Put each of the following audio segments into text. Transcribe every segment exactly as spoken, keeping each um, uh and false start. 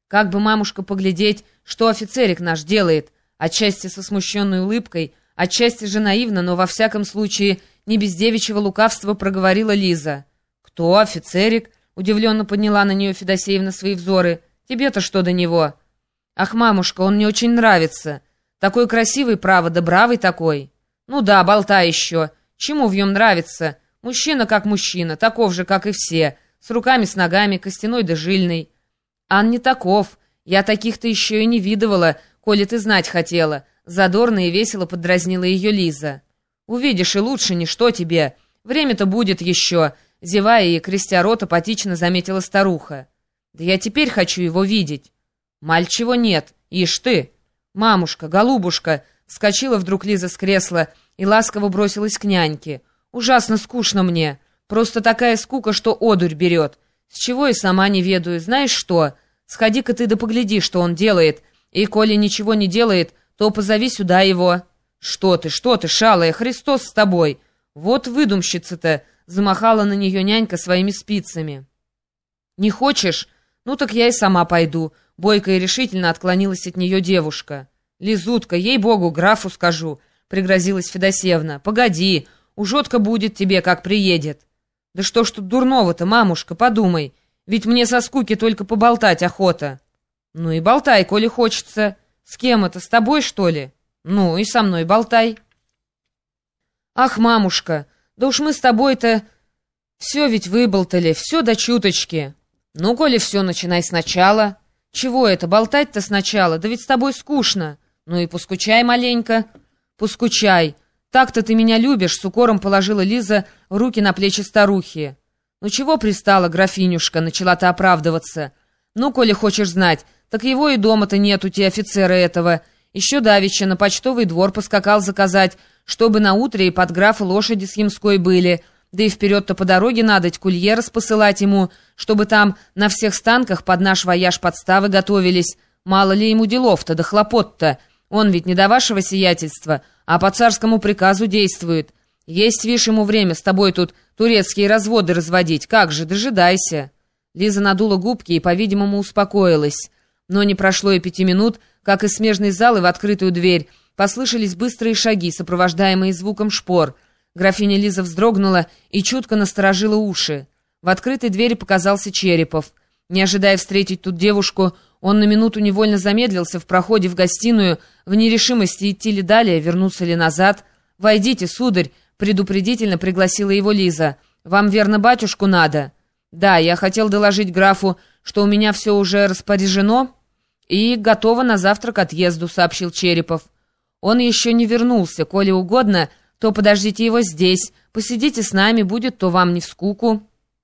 Как бы, мамушка, поглядеть, что офицерик наш делает, отчасти со смущенной улыбкой, отчасти же наивно, но во всяком случае не без девичьего лукавства проговорила Лиза. «Кто офицерик?» — удивленно подняла на нее Федосеевна свои взоры. «Тебе-то что до него?» «Ах, мамушка, он мне очень нравится. Такой красивый, право, да бравый такой». «Ну да, болтай еще. Чему в нем нравится? Мужчина как мужчина, таков же, как и все, с руками, с ногами, костяной да жильный». «Ан не таков. Я таких-то еще и не видывала, коли ты знать хотела», — задорно и весело поддразнила ее Лиза. «Увидишь и лучше, ничто тебе. Время-то будет еще», — зевая и крестя рот, апатично заметила старуха. «Да я теперь хочу его видеть». «Мальчего нет. Ишь ты!» «Мамушка, голубушка!» — вскочила вдруг Лиза с кресла и ласково бросилась к няньке. «Ужасно скучно мне. Просто такая скука, что одурь берет. С чего и сама не ведаю. Знаешь что? Сходи-ка ты да погляди, что он делает. И коли ничего не делает, то позови сюда его». «Что ты, что ты, шалая, Христос с тобой! Вот выдумщица-то!» — замахала на нее нянька своими спицами. «Не хочешь? Ну так я и сама пойду», — бойко и решительно отклонилась от нее девушка. «Лизутка, ей-богу, графу скажу», — пригрозилась Федосеевна. «Погоди, ужотка будет тебе, как приедет». «Да что ж тут дурного-то, мамушка, подумай, ведь мне со скуки только поболтать охота». «Ну и болтай, коли хочется. С кем это, с тобой, что ли?» «Ну и со мной болтай». «Ах, мамушка, да уж мы с тобой-то все ведь выболтали, все до чуточки». «Ну, коли все, начинай сначала». «Чего это, болтать-то сначала? Да ведь с тобой скучно». «Ну и поскучай маленько». «Поскучай. Так-то ты меня любишь», — с укором положила Лиза руки на плечи старухи. «Ну чего пристала, графинюшка?» — начала-то оправдываться. «Ну, коли хочешь знать, так его и дома-то нет у тебя офицера этого. Еще давеча на почтовый двор поскакал заказать, чтобы на утре и под графа лошади с Ямской были». Да и вперед-то по дороге надоть курьера посылать ему, чтобы там на всех станках под наш вояж подставы готовились. Мало ли ему делов-то, да хлопот-то. Он ведь не до вашего сиятельства, а по царскому приказу действует. Есть, вишь, ему время с тобой тут турецкие разводы разводить. Как же, дожидайся». Лиза надула губки и, по-видимому, успокоилась. Но не прошло и пяти минут, как из смежной залы в открытую дверь послышались быстрые шаги, сопровождаемые звуком шпор. Графиня Лиза вздрогнула и чутко насторожила уши. В открытой двери показался Черепов. Не ожидая встретить тут девушку, он на минуту невольно замедлился в проходе в гостиную, в нерешимости идти ли далее, вернуться ли назад. «Войдите, сударь», — предупредительно пригласила его Лиза. «Вам, верно, батюшку надо?» «Да, я хотел доложить графу, что у меня все уже распоряжено и готово на завтра к отъезду», — сообщил Черепов. «Он еще не вернулся, коли угодно, то подождите его здесь, посидите с нами, будет то вам не в скуку».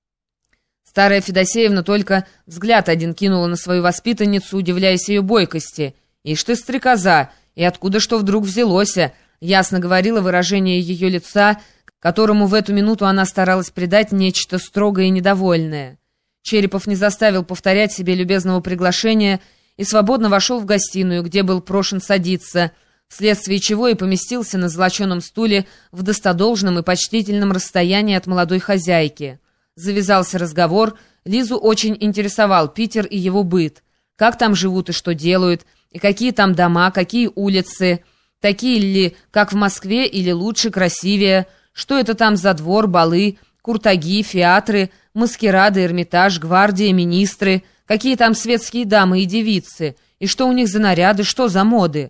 Старая Федосеевна только взгляд один кинула на свою воспитанницу, удивляясь ее бойкости. «Ишь ты, стрекоза, и откуда что вдруг взялося?» — ясно говорило выражение ее лица, которому в эту минуту она старалась придать нечто строгое и недовольное. Черепов не заставил повторять себе любезного приглашения и свободно вошел в гостиную, где был прошен садиться, вследствие чего и поместился на золоченом стуле в достодолжном и почтительном расстоянии от молодой хозяйки. Завязался разговор, Лизу очень интересовал Питер и его быт. Как там живут и что делают, и какие там дома, какие улицы, такие ли, как в Москве, или лучше, красивее, что это там за двор, балы, куртаги, фиатры, маскарады, Эрмитаж, гвардия, министры, какие там светские дамы и девицы, и что у них за наряды, что за моды.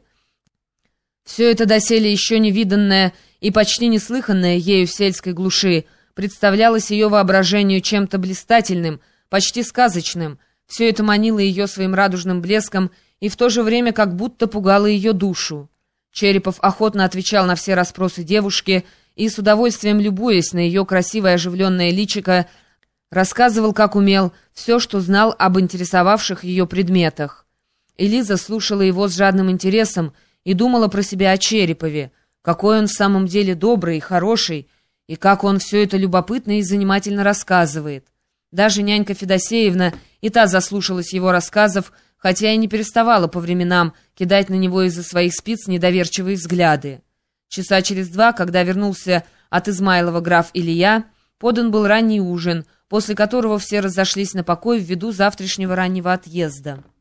Все это доселе еще невиданное и почти неслыханное ею в сельской глуши представлялось ее воображению чем-то блистательным, почти сказочным. Все это манило ее своим радужным блеском и в то же время как будто пугало ее душу. Черепов охотно отвечал на все расспросы девушки и, с удовольствием любуясь на ее красивое оживленное личико, рассказывал, как умел, все, что знал об интересовавших ее предметах. И Лиза слушала его с жадным интересом и думала про себя о Черепове, какой он в самом деле добрый и хороший, и как он все это любопытно и занимательно рассказывает. Даже нянька Федосеевна и та заслушалась его рассказов, хотя и не переставала по временам кидать на него из-за своих спиц недоверчивые взгляды. Часа через два, когда вернулся от Измайлова граф Илья, подан был ранний ужин, после которого все разошлись на покой ввиду завтрашнего раннего отъезда.